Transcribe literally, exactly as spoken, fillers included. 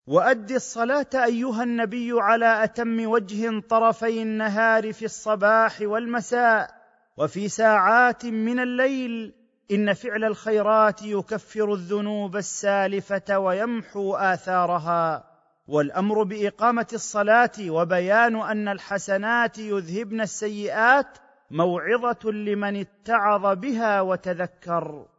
وأد الصلاة أيها النبي على أتم وجه طرفي النهار في الصباح والمساء وفي ساعات من الليل، إن فعل الخيرات يكفر الذنوب السالفة ويمحو آثارها. والأمر بإقامة الصلاة وبيان أن الحسنات يذهبن السيئات موعظة لمن اتعظ بها وتذكر.